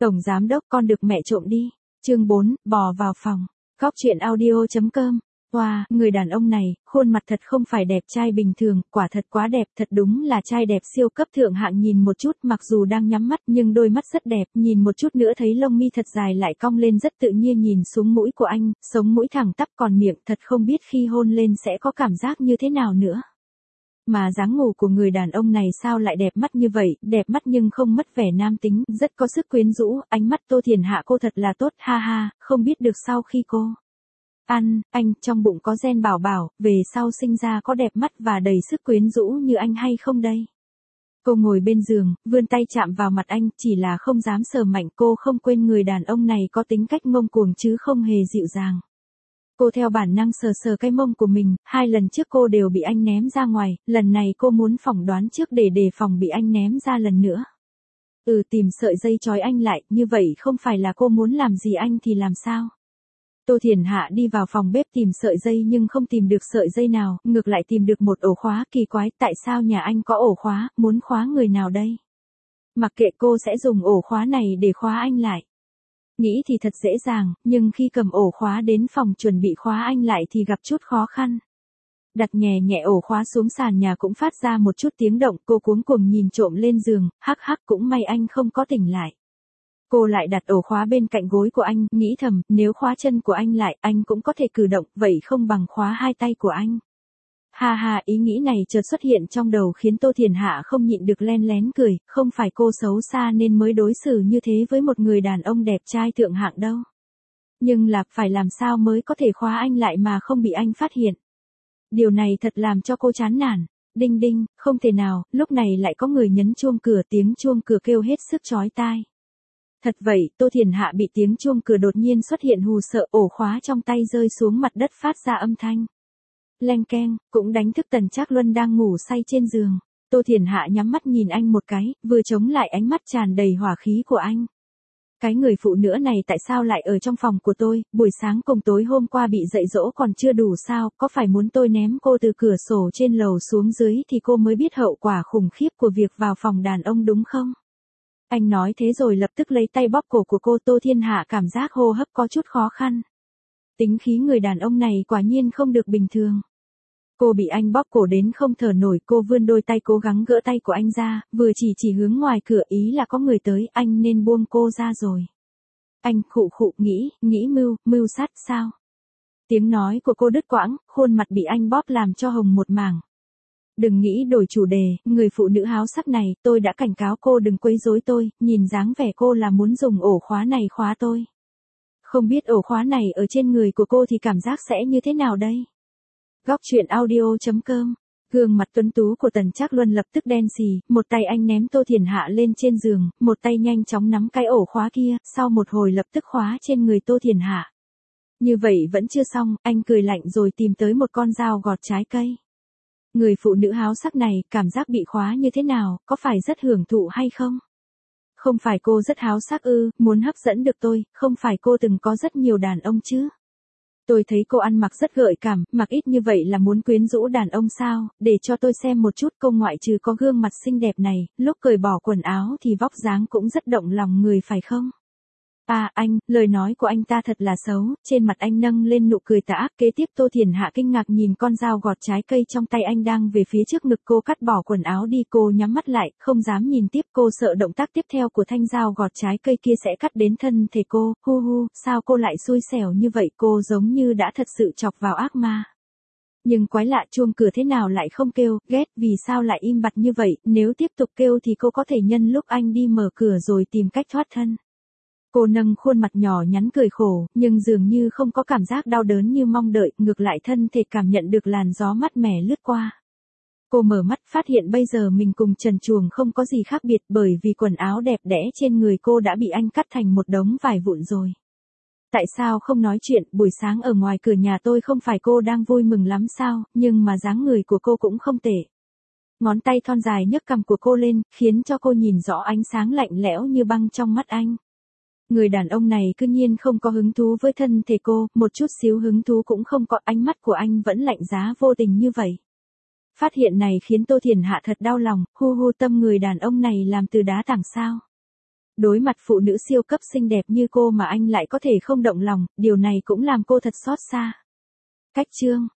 Tổng giám đốc con được mẹ trộm đi. Chương 4, bò vào phòng. Góc truyện audio.com. Wow, người đàn ông này, khuôn mặt thật không phải đẹp trai bình thường, quả thật quá đẹp, thật đúng là trai đẹp siêu cấp thượng hạng, nhìn một chút mặc dù đang nhắm mắt nhưng đôi mắt rất đẹp, nhìn một chút nữa thấy lông mi thật dài lại cong lên rất tự nhiên, nhìn xuống mũi của anh, sống mũi thẳng tắp còn miệng thật không biết khi hôn lên sẽ có cảm giác như thế nào nữa. Mà dáng ngủ của người đàn ông này sao lại đẹp mắt như vậy, đẹp mắt nhưng không mất vẻ nam tính, rất có sức quyến rũ, ánh mắt Tô Thiền Hạ cô thật là tốt, ha ha, không biết được sau khi cô anh trong bụng có gen bảo bảo, về sau sinh ra có đẹp mắt và đầy sức quyến rũ như anh hay không đây? Cô ngồi bên giường, vươn tay chạm vào mặt anh, chỉ là không dám sờ mạnh, cô không quên người đàn ông này có tính cách ngông cuồng chứ không hề dịu dàng. Cô theo bản năng sờ sờ cái mông của mình, 2 lần trước cô đều bị anh ném ra ngoài, lần này cô muốn phỏng đoán trước để đề phòng bị anh ném ra lần nữa. Tìm sợi dây trói anh lại, như vậy không phải là cô muốn làm gì anh thì làm sao? Tô Thiền Hạ đi vào phòng bếp tìm sợi dây nhưng không tìm được sợi dây nào, ngược lại tìm được một ổ khóa, kỳ quái, tại sao nhà anh có ổ khóa, muốn khóa người nào đây? Mặc kệ, cô sẽ dùng ổ khóa này để khóa anh lại. Nghĩ thì thật dễ dàng, nhưng khi cầm ổ khóa đến phòng chuẩn bị khóa anh lại thì gặp chút khó khăn. Đặt nhẹ nhẹ ổ khóa xuống sàn nhà cũng phát ra một chút tiếng động, cô cuống cuồng nhìn trộm lên giường, hắc hắc, cũng may anh không có tỉnh lại. Cô lại đặt ổ khóa bên cạnh gối của anh, nghĩ thầm, nếu khóa chân của anh lại, anh cũng có thể cử động, vậy không bằng khóa 2 tay của anh. Ha ha, ý nghĩ này chợt xuất hiện trong đầu khiến Tô Thiền Hạ không nhịn được len lén cười, không phải cô xấu xa nên mới đối xử như thế với một người đàn ông đẹp trai thượng hạng đâu. Nhưng là, phải làm sao mới có thể khóa anh lại mà không bị anh phát hiện. Điều này thật làm cho cô chán nản. Đinh đinh, không thể nào, lúc này lại có người nhấn chuông cửa, tiếng chuông cửa kêu hết sức chói tai. Thật vậy, Tô Thiền Hạ bị tiếng chuông cửa đột nhiên xuất hiện hù sợ, ổ khóa trong tay rơi xuống mặt đất phát ra âm thanh leng keng, cũng đánh thức Tần Trác Luân đang ngủ say trên giường. Tô Thiền Hạ nhắm mắt nhìn anh một cái, vừa chống lại ánh mắt tràn đầy hỏa khí của anh. Cái người phụ nữ này tại sao lại ở trong phòng của tôi, buổi sáng cùng tối hôm qua bị dạy dỗ còn chưa đủ sao, có phải muốn tôi ném cô từ cửa sổ trên lầu xuống dưới thì cô mới biết hậu quả khủng khiếp của việc vào phòng đàn ông đúng không? Anh nói thế rồi lập tức lấy tay bóp cổ của cô. Tô Thiên Hạ cảm giác hô hấp có chút khó khăn. Tính khí người đàn ông này quả nhiên không được bình thường. Cô bị anh bóp cổ đến không thở nổi, cô vươn đôi tay cố gắng gỡ tay của anh ra, vừa chỉ hướng ngoài cửa, ý là có người tới, anh nên buông cô ra rồi. Anh khụ khụ, nghĩ mưu sát sao? Tiếng nói của cô đứt quãng, khuôn mặt bị anh bóp làm cho hồng một mảng. Đừng nghĩ đổi chủ đề, người phụ nữ háo sắc này, tôi đã cảnh cáo cô đừng quấy rối tôi, nhìn dáng vẻ cô là muốn dùng ổ khóa này khóa tôi. Không biết ổ khóa này ở trên người của cô thì cảm giác sẽ như thế nào đây? Góc truyện audio.com. Gương mặt tuấn tú của Tần Trác Luân lập tức đen xì, một tay anh ném Tô Thiền Hạ lên trên giường, một tay nhanh chóng nắm cái ổ khóa kia, sau một hồi lập tức khóa trên người Tô Thiền Hạ. Như vậy vẫn chưa xong, anh cười lạnh rồi tìm tới một con dao gọt trái cây. Người phụ nữ háo sắc này, cảm giác bị khóa như thế nào, có phải rất hưởng thụ hay không? Không phải cô rất háo sắc ư, muốn hấp dẫn được tôi, không phải cô từng có rất nhiều đàn ông chứ? Tôi thấy cô ăn mặc rất gợi cảm, mặc ít như vậy là muốn quyến rũ đàn ông sao, để cho tôi xem một chút. Cô ngoại trừ có gương mặt xinh đẹp này, lúc cởi bỏ quần áo thì vóc dáng cũng rất động lòng người phải không? À anh, lời nói của anh ta thật là xấu, trên mặt anh nâng lên nụ cười tà ác. Kế tiếp Tô Thiền Hạ kinh ngạc nhìn con dao gọt trái cây trong tay anh đang về phía trước ngực cô, cắt bỏ quần áo đi. Cô nhắm mắt lại, không dám nhìn tiếp, cô sợ động tác tiếp theo của thanh dao gọt trái cây kia sẽ cắt đến thân thể cô. Sao cô lại xui xẻo như vậy, cô giống như đã thật sự chọc vào ác ma. Nhưng quái lạ, chuông cửa thế nào lại không kêu, ghét, vì sao lại im bặt như vậy, nếu tiếp tục kêu thì cô có thể nhân lúc anh đi mở cửa rồi tìm cách thoát thân. Cô nâng khuôn mặt nhỏ nhắn cười khổ, nhưng dường như không có cảm giác đau đớn như mong đợi, ngược lại thân thể cảm nhận được làn gió mát mẻ lướt qua. Cô mở mắt phát hiện bây giờ mình cùng trần truồng không có gì khác biệt, bởi vì quần áo đẹp đẽ trên người cô đã bị anh cắt thành một đống vải vụn rồi. Tại sao không nói chuyện, buổi sáng ở ngoài cửa nhà tôi không phải cô đang vui mừng lắm sao, nhưng mà dáng người của cô cũng không tệ. Ngón tay thon dài nhấc cằm của cô lên, khiến cho cô nhìn rõ ánh sáng lạnh lẽo như băng trong mắt anh. Người đàn ông này cứ nhiên không có hứng thú với thân thể cô, một chút xíu hứng thú cũng không có, ánh mắt của anh vẫn lạnh giá vô tình như vậy. Phát hiện này khiến Tô Thiền Hạ thật đau lòng, tâm người đàn ông này làm từ đá tảng sao. Đối mặt phụ nữ siêu cấp xinh đẹp như cô mà anh lại có thể không động lòng, điều này cũng làm cô thật xót xa. Cách chương